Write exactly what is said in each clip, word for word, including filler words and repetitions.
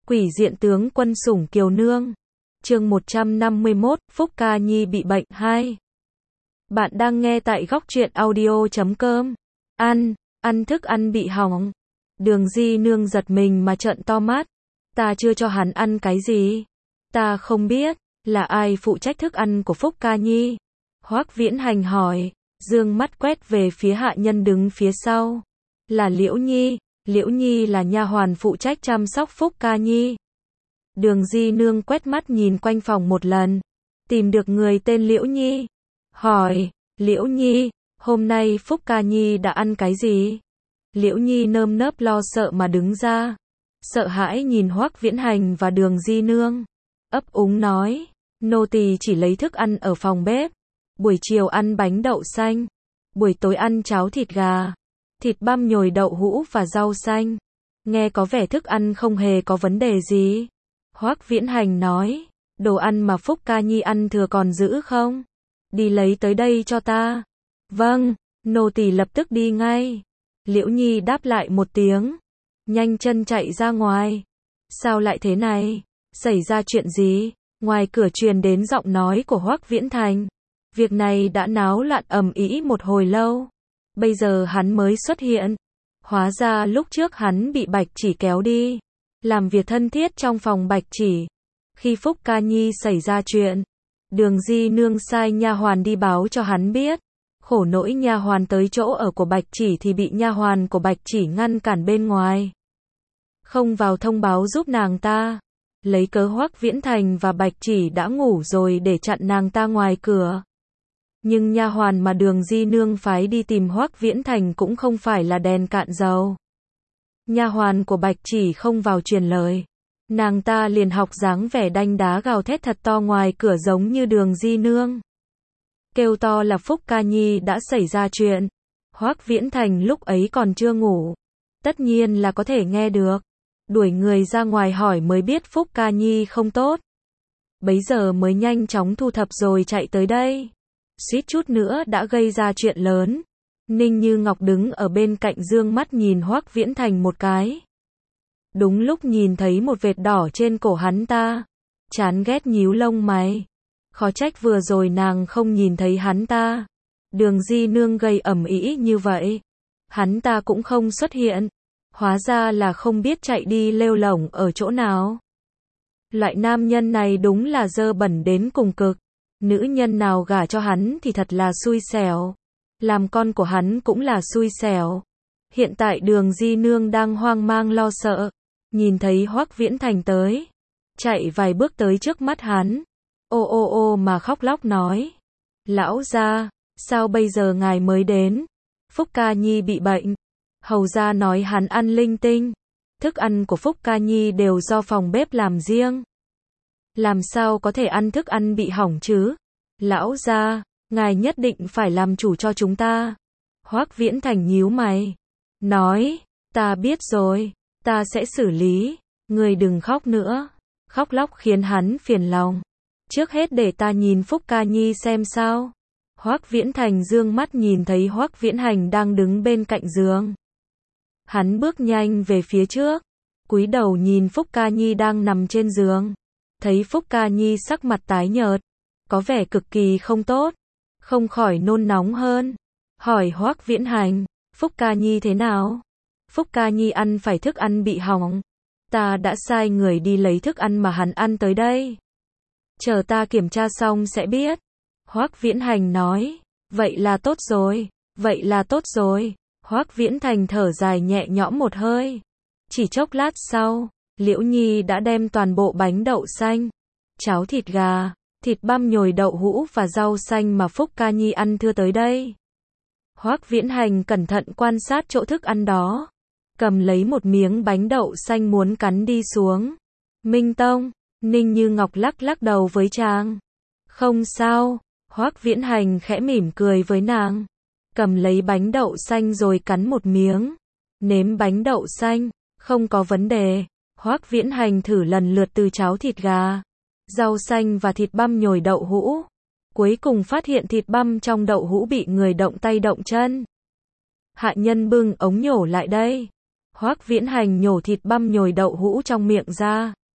Quỷ diện tướng quân sủng kiều nương. Chương một trăm năm mươi mốt, Phúc Ca Nhi bị bệnh hai. Bạn đang nghe tại góc truyện audio chấm com. Ăn, ăn thức ăn bị hỏng. Đường Di nương giật mình mà trợn to mắt. Ta chưa cho hắn ăn cái gì. Ta không biết, là ai phụ trách thức ăn của Phúc Ca Nhi? Hoắc Viễn Hành hỏi, dương mắt quét về phía hạ nhân đứng phía sau. Là Liễu Nhi, Liễu Nhi là nha hoàn phụ trách chăm sóc Phúc Ca Nhi. Đường Di nương quét mắt nhìn quanh phòng một lần, tìm được người tên Liễu Nhi. Hỏi, Liễu Nhi, hôm nay Phúc Ca Nhi đã ăn cái gì? Liễu Nhi nơm nớp lo sợ mà đứng ra, sợ hãi nhìn Hoắc Viễn Hành và Đường Di nương. Ấp úng nói, nô tỳ chỉ lấy thức ăn ở phòng bếp. Buổi chiều ăn bánh đậu xanh, buổi tối ăn cháo thịt gà, thịt băm nhồi đậu hũ và rau xanh. Nghe có vẻ thức ăn không hề có vấn đề gì. Hoắc Viễn Hành nói, đồ ăn mà Phúc Ca Nhi ăn thừa còn giữ không? Đi lấy tới đây cho ta. Vâng, nô tỳ lập tức đi ngay. Liễu Nhi đáp lại một tiếng, nhanh chân chạy ra ngoài. Sao lại thế này? Xảy ra chuyện gì? Ngoài cửa truyền đến giọng nói của Hoắc Viễn Thành. Việc này đã náo loạn ầm ĩ một hồi lâu. Bây giờ hắn mới xuất hiện. Hóa ra lúc trước hắn bị Bạch Chỉ kéo đi làm việc thân thiết trong phòng Bạch Chỉ. Khi Phúc Ca Nhi xảy ra chuyện, Đường Di nương sai nha hoàn đi báo cho hắn biết. Khổ nỗi nha hoàn tới chỗ ở của Bạch Chỉ thì bị nha hoàn của Bạch Chỉ ngăn cản bên ngoài, không vào thông báo giúp nàng ta. Lấy cớ Hoắc Viễn Thành và Bạch Chỉ đã ngủ rồi để chặn nàng ta ngoài cửa. Nhưng nha hoàn mà Đường Di nương phái đi tìm Hoắc Viễn Thành cũng không phải là đèn cạn dầu. Nha hoàn của Bạch Chỉ không vào truyền lời, nàng ta liền học dáng vẻ đanh đá gào thét thật to ngoài cửa giống như Đường Di nương. Kêu to là Phúc Ca Nhi đã xảy ra chuyện. Hoắc Viễn Thành lúc ấy còn chưa ngủ, tất nhiên là có thể nghe được. Đuổi người ra ngoài hỏi mới biết Phúc Ca Nhi không tốt. Bấy giờ mới nhanh chóng thu thập rồi chạy tới đây. Suýt chút nữa đã gây ra chuyện lớn. Ninh Như Ngọc đứng ở bên cạnh dương mắt nhìn Hoắc Viễn Thành một cái. Đúng lúc nhìn thấy một vệt đỏ trên cổ hắn ta, chán ghét nhíu lông mày. Khó trách vừa rồi nàng không nhìn thấy hắn ta. Đường Di nương gây ầm ĩ như vậy, hắn ta cũng không xuất hiện. Hóa ra là không biết chạy đi lêu lổng ở chỗ nào. Loại nam nhân này đúng là dơ bẩn đến cùng cực. Nữ nhân nào gả cho hắn thì thật là xui xẻo. Làm con của hắn cũng là xui xẻo. Hiện tại Đường Di nương đang hoang mang lo sợ. Nhìn thấy Hoắc Viễn Thành tới, chạy vài bước tới trước mắt hắn. Ô ô ô mà khóc lóc nói, lão gia, sao bây giờ ngài mới đến? Phúc Ca Nhi bị bệnh. Hầu gia nói hắn ăn linh tinh. Thức ăn của Phúc Ca Nhi đều do phòng bếp làm riêng. Làm sao có thể ăn thức ăn bị hỏng chứ? Lão gia, ngài nhất định phải làm chủ cho chúng ta. Hoắc Viễn Thành nhíu mày, nói, ta biết rồi, ta sẽ xử lý. Ngươi đừng khóc nữa. Khóc lóc khiến hắn phiền lòng. Trước hết để ta nhìn Phúc Ca Nhi xem sao. Hoắc Viễn Thành dương mắt nhìn thấy Hoắc Viễn Hành đang đứng bên cạnh giường. Hắn bước nhanh về phía trước, cúi đầu nhìn Phúc Ca Nhi đang nằm trên giường. Thấy Phúc Ca Nhi sắc mặt tái nhợt, có vẻ cực kỳ không tốt, không khỏi nôn nóng hơn. Hỏi Hoắc Viễn Hành, Phúc Ca Nhi thế nào? Phúc Ca Nhi ăn phải thức ăn bị hỏng. Ta đã sai người đi lấy thức ăn mà hắn ăn tới đây. Chờ ta kiểm tra xong sẽ biết. Hoắc Viễn Hành nói, vậy là tốt rồi, vậy là tốt rồi. Hoắc Viễn Thành thở dài nhẹ nhõm một hơi. Chỉ chốc lát sau, Liễu Nhi đã đem toàn bộ bánh đậu xanh, cháo thịt gà, thịt băm nhồi đậu hũ và rau xanh mà Phúc Ca Nhi ăn thưa tới đây. Hoắc Viễn Hành cẩn thận quan sát chỗ thức ăn đó, cầm lấy một miếng bánh đậu xanh muốn cắn đi xuống. Minh Tông, Ninh Như Ngọc lắc lắc đầu với chàng. Không sao. Hoắc Viễn Hành khẽ mỉm cười với nàng, cầm lấy bánh đậu xanh rồi cắn một miếng. Nếm bánh đậu xanh, không có vấn đề. Hoắc Viễn Hành thử lần lượt từ cháo thịt gà, rau xanh và thịt băm nhồi đậu hũ. Cuối cùng phát hiện thịt băm trong đậu hũ bị người động tay động chân. Hạ nhân bưng ống nhổ lại đây. Hoắc Viễn Hành nhổ thịt băm nhồi đậu hũ trong miệng ra.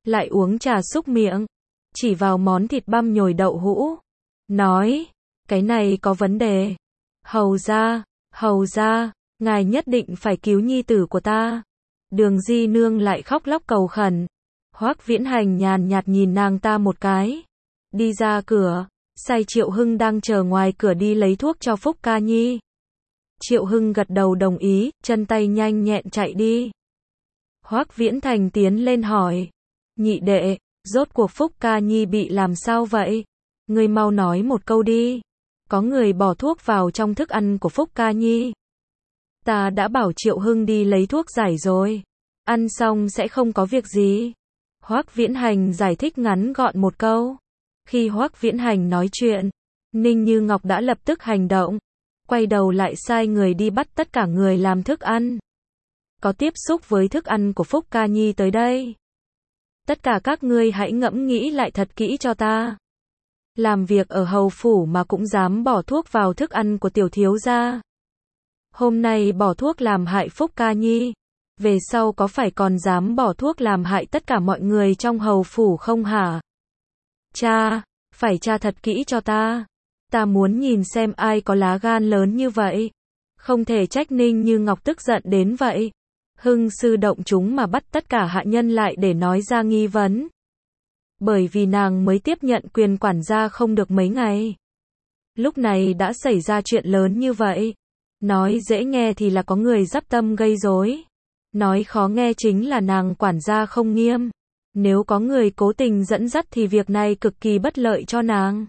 lại uống trà xúc miệng, chỉ vào món thịt băm nhồi đậu hũ, nói, cái này có vấn đề. Hầu ra, hầu ra, ngài nhất định phải cứu nhi tử của ta. Đường Di Nương lại khóc lóc cầu khẩn. Hoắc Viễn Hành nhàn nhạt nhìn nàng ta một cái, đi ra cửa, sai Triệu Hưng đang chờ ngoài cửa đi lấy thuốc cho Phúc Ca Nhi. Triệu Hưng gật đầu đồng ý, chân tay nhanh nhẹn chạy đi. Hoắc Viễn Thành tiến lên hỏi, nhị đệ, rốt cuộc Phúc Ca Nhi bị làm sao vậy? Ngươi mau nói một câu đi. Có người bỏ thuốc vào trong thức ăn của Phúc Ca Nhi. Ta đã bảo Triệu Hưng đi lấy thuốc giải rồi. Ăn xong sẽ không có việc gì. Hoắc Viễn Hành giải thích ngắn gọn một câu. Khi Hoắc Viễn Hành nói chuyện, Ninh Như Ngọc đã lập tức hành động. Quay đầu lại sai người đi bắt tất cả người làm thức ăn. Có tiếp xúc với thức ăn của Phúc Ca Nhi tới đây. Tất cả các ngươi hãy ngẫm nghĩ lại thật kỹ cho ta. Làm việc ở hầu phủ mà cũng dám bỏ thuốc vào thức ăn của tiểu thiếu gia. Hôm nay bỏ thuốc làm hại Phúc Ca Nhi, về sau có phải còn dám bỏ thuốc làm hại tất cả mọi người trong hầu phủ không hả? Cha, phải tra thật kỹ cho ta. Ta muốn nhìn xem ai có lá gan lớn như vậy. Không thể trách Ninh Như Ngọc tức giận đến vậy. Hưng sư động chúng mà bắt tất cả hạ nhân lại để nói ra nghi vấn. Bởi vì nàng mới tiếp nhận quyền quản gia không được mấy ngày. Lúc này đã xảy ra chuyện lớn như vậy. Nói dễ nghe thì là có người dắp tâm gây rối. Nói khó nghe chính là nàng quản gia không nghiêm. Nếu có người cố tình dẫn dắt thì việc này cực kỳ bất lợi cho nàng.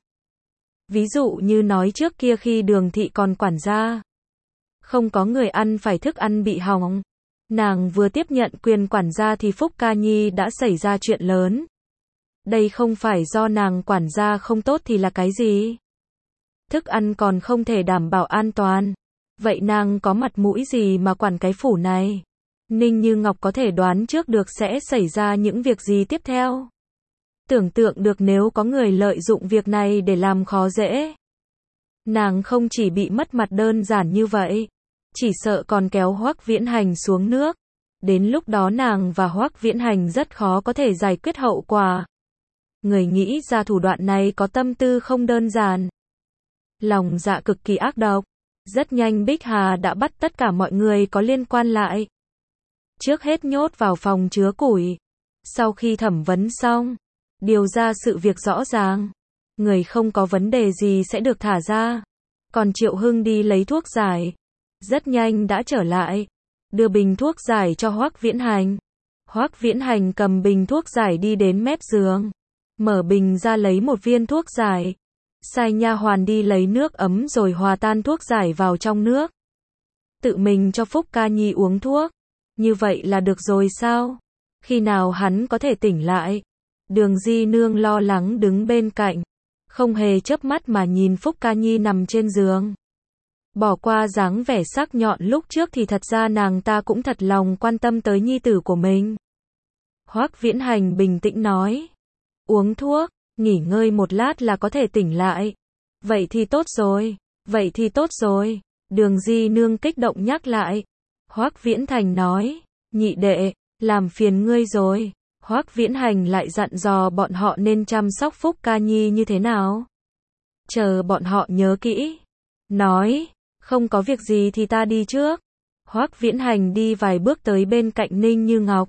Ví dụ như nói trước kia khi Đường thị còn quản gia, không có người ăn phải thức ăn bị hỏng. Nàng vừa tiếp nhận quyền quản gia thì Phúc Ca Nhi đã xảy ra chuyện lớn. Đây không phải do nàng quản gia không tốt thì là cái gì? Thức ăn còn không thể đảm bảo an toàn. Vậy nàng có mặt mũi gì mà quản cái phủ này? Ninh Như Ngọc có thể đoán trước được sẽ xảy ra những việc gì tiếp theo. Tưởng tượng được nếu có người lợi dụng việc này để làm khó dễ. Nàng không chỉ bị mất mặt đơn giản như vậy, chỉ sợ còn kéo Hoắc Viễn Hành xuống nước. Đến lúc đó nàng và Hoắc Viễn Hành rất khó có thể giải quyết hậu quả. Người nghĩ ra thủ đoạn này có tâm tư không đơn giản. Lòng dạ cực kỳ ác độc. Rất nhanh Bích Hà đã bắt tất cả mọi người có liên quan lại. Trước hết nhốt vào phòng chứa củi. Sau khi thẩm vấn xong, điều ra sự việc rõ ràng. Người không có vấn đề gì sẽ được thả ra. Còn Triệu Hưng đi lấy thuốc giải. Rất nhanh đã trở lại. Đưa bình thuốc giải cho Hoắc Viễn Hành. Hoắc Viễn Hành cầm bình thuốc giải đi đến mép giường. Mở bình ra lấy một viên thuốc giải. Sai nha hoàn đi lấy nước ấm rồi hòa tan thuốc giải vào trong nước. Tự mình cho Phúc Ca Nhi uống thuốc. Như vậy là được rồi sao? Khi nào hắn có thể tỉnh lại? Đường Di Nương lo lắng đứng bên cạnh. Không hề chớp mắt mà nhìn Phúc Ca Nhi nằm trên giường. Bỏ qua dáng vẻ sắc nhọn lúc trước thì thật ra nàng ta cũng thật lòng quan tâm tới nhi tử của mình. Hoắc Viễn Hành bình tĩnh nói. Uống thuốc, nghỉ ngơi một lát là có thể tỉnh lại. Vậy thì tốt rồi, vậy thì tốt rồi. Đường Di Nương kích động nhắc lại. Hoắc Viễn Thành nói, nhị đệ, làm phiền ngươi rồi. Hoắc Viễn Hành lại dặn dò bọn họ nên chăm sóc Phúc Ca Nhi như thế nào. Chờ bọn họ nhớ kỹ. Nói, không có việc gì thì ta đi trước. Hoắc Viễn Hành đi vài bước tới bên cạnh Ninh Như Ngọc.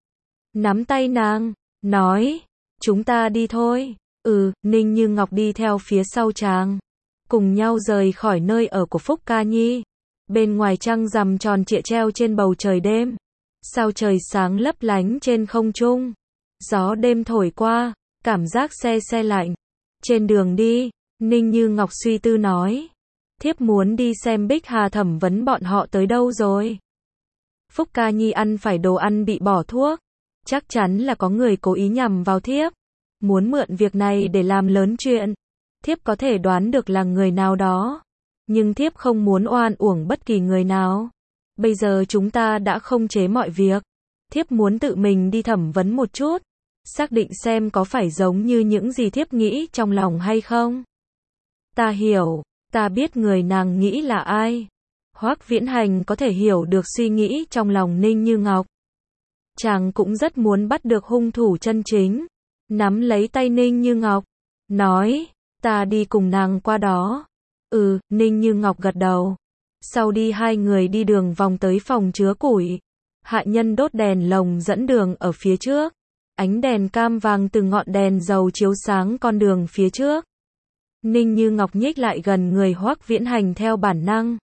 Nắm tay nàng, nói, chúng ta đi thôi. Ừ, Ninh Như Ngọc đi theo phía sau chàng. Cùng nhau rời khỏi nơi ở của Phúc Ca Nhi. Bên ngoài trăng rằm tròn trịa treo trên bầu trời đêm. Sao trời sáng lấp lánh trên không trung. Gió đêm thổi qua, cảm giác se se lạnh. Trên đường đi, Ninh Như Ngọc suy tư nói. Thiếp muốn đi xem Bích Hà thẩm vấn bọn họ tới đâu rồi. Phúc Ca Nhi ăn phải đồ ăn bị bỏ thuốc. Chắc chắn là có người cố ý nhằm vào thiếp. Muốn mượn việc này để làm lớn chuyện. Thiếp có thể đoán được là người nào đó. Nhưng thiếp không muốn oan uổng bất kỳ người nào. Bây giờ chúng ta đã không chế mọi việc. Thiếp muốn tự mình đi thẩm vấn một chút. Xác định xem có phải giống như những gì thiếp nghĩ trong lòng hay không. Ta hiểu, ta biết người nàng nghĩ là ai. Hoắc Viễn Hành có thể hiểu được suy nghĩ trong lòng Ninh Như Ngọc. Chàng cũng rất muốn bắt được hung thủ chân chính. Nắm lấy tay Ninh Như Ngọc, nói, ta đi cùng nàng qua đó. Ừ, Ninh Như Ngọc gật đầu. Sau đi hai người đi đường vòng tới phòng chứa củi. Hạ nhân đốt đèn lồng dẫn đường ở phía trước. Ánh đèn cam vàng từ ngọn đèn dầu chiếu sáng con đường phía trước. Ninh Như Ngọc nhích lại gần người Hoắc Viễn Hành theo bản năng.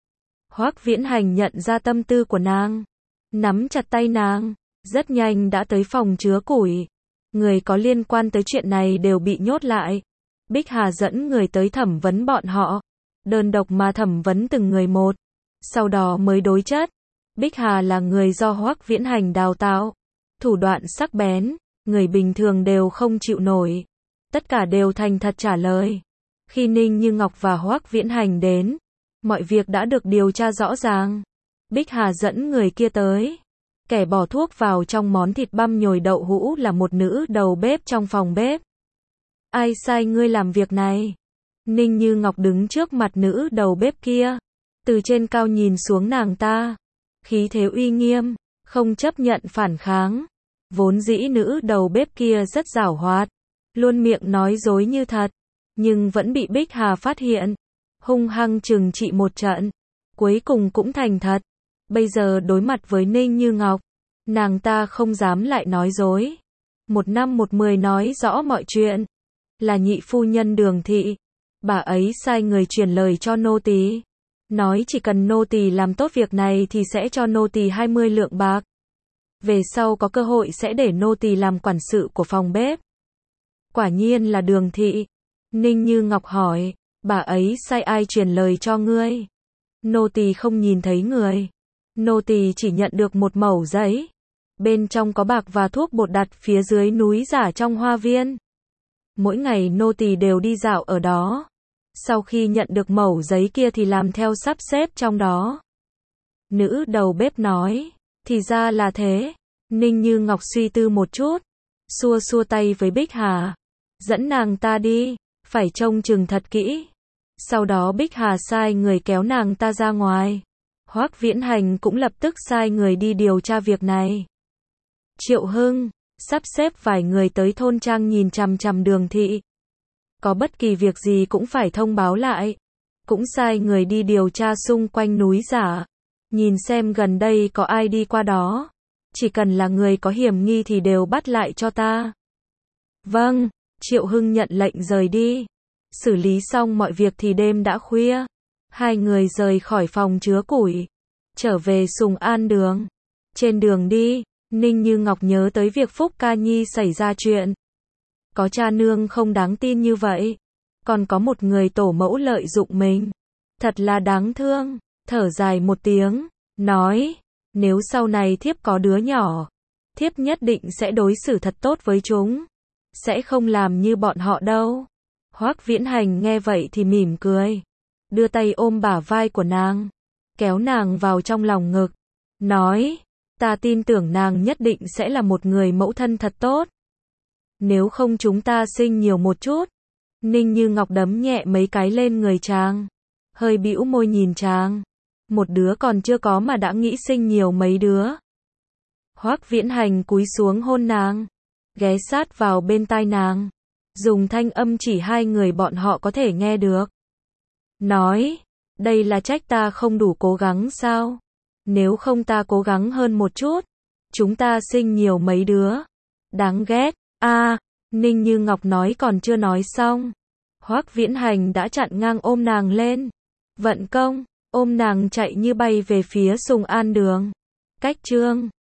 Hoắc Viễn Hành nhận ra tâm tư của nàng, nắm chặt tay nàng, rất nhanh đã tới phòng chứa củi. Người có liên quan tới chuyện này đều bị nhốt lại. Bích Hà dẫn người tới thẩm vấn bọn họ, đơn độc mà thẩm vấn từng người một, sau đó mới đối chất. Bích Hà là người do Hoắc Viễn Hành đào tạo, thủ đoạn sắc bén, người bình thường đều không chịu nổi. Tất cả đều thành thật trả lời. Khi Ninh Như Ngọc và Hoắc Viễn Hành đến, mọi việc đã được điều tra rõ ràng. Bích Hà dẫn người kia tới. Kẻ bỏ thuốc vào trong món thịt băm nhồi đậu hũ là một nữ đầu bếp trong phòng bếp. Ai sai ngươi làm việc này? Ninh Như Ngọc đứng trước mặt nữ đầu bếp kia, từ trên cao nhìn xuống nàng ta, khí thế uy nghiêm, không chấp nhận phản kháng. Vốn dĩ nữ đầu bếp kia rất giảo hoạt, luôn miệng nói dối như thật, nhưng vẫn bị Bích Hà phát hiện, hung hăng trừng trị một trận, cuối cùng cũng thành thật. Bây giờ đối mặt với Ninh Như Ngọc, nàng ta không dám lại nói dối. Một năm một mười nói rõ mọi chuyện. Là nhị phu nhân Đường thị, bà ấy sai người truyền lời cho nô tỳ, nói chỉ cần nô tỳ làm tốt việc này thì sẽ cho nô tỳ hai mươi lượng bạc. Về sau có cơ hội sẽ để nô tỳ làm quản sự của phòng bếp. Quả nhiên là Đường thị. Ninh Như Ngọc hỏi, bà ấy sai ai truyền lời cho ngươi? Nô tỳ không nhìn thấy người. Nô tỳ chỉ nhận được một mẩu giấy. Bên trong có bạc và thuốc bột đặt phía dưới núi giả trong hoa viên. Mỗi ngày nô tỳ đều đi dạo ở đó. Sau khi nhận được mẩu giấy kia thì làm theo sắp xếp trong đó. Nữ đầu bếp nói, thì ra là thế. Ninh Như Ngọc suy tư một chút, xua xua tay với Bích Hà, dẫn nàng ta đi, phải trông chừng thật kỹ. Sau đó Bích Hà sai người kéo nàng ta ra ngoài. Hoắc Viễn Hành cũng lập tức sai người đi điều tra việc này. Triệu Hưng sắp xếp vài người tới thôn trang nhìn chằm chằm Đường thị. Có bất kỳ việc gì cũng phải thông báo lại. Cũng sai người đi điều tra xung quanh núi giả, nhìn xem gần đây có ai đi qua đó. Chỉ cần là người có hiểm nghi thì đều bắt lại cho ta. Vâng, Triệu Hưng nhận lệnh rời đi. Xử lý xong mọi việc thì đêm đã khuya. Hai người rời khỏi phòng chứa củi, trở về Sùng An Đường. Trên đường đi, Ninh Như Ngọc nhớ tới việc Phúc Ca Nhi xảy ra chuyện. Có cha nương không đáng tin như vậy, còn có một người tổ mẫu lợi dụng mình. Thật là đáng thương. Thở dài một tiếng, nói, nếu sau này thiếp có đứa nhỏ, thiếp nhất định sẽ đối xử thật tốt với chúng. Sẽ không làm như bọn họ đâu. Hoắc Viễn Hành nghe vậy thì mỉm cười, đưa tay ôm bả vai của nàng, kéo nàng vào trong lòng ngực, nói, ta tin tưởng nàng nhất định sẽ là một người mẫu thân thật tốt. Nếu không chúng ta sinh nhiều một chút. Ninh Như Ngọc đấm nhẹ mấy cái lên người chàng, hơi bĩu môi nhìn chàng. Một đứa còn chưa có mà đã nghĩ sinh nhiều mấy đứa. Hoắc Viễn Hành cúi xuống hôn nàng, ghé sát vào bên tai nàng, dùng thanh âm chỉ hai người bọn họ có thể nghe được. Nói, đây là trách ta không đủ cố gắng sao? Nếu không ta cố gắng hơn một chút, chúng ta sinh nhiều mấy đứa. Đáng ghét. A, à, Ninh Như Ngọc nói còn chưa nói xong, Hoắc Viễn Hành đã chặn ngang ôm nàng lên. Vận công, ôm nàng chạy như bay về phía Sùng An Đường. Cách chương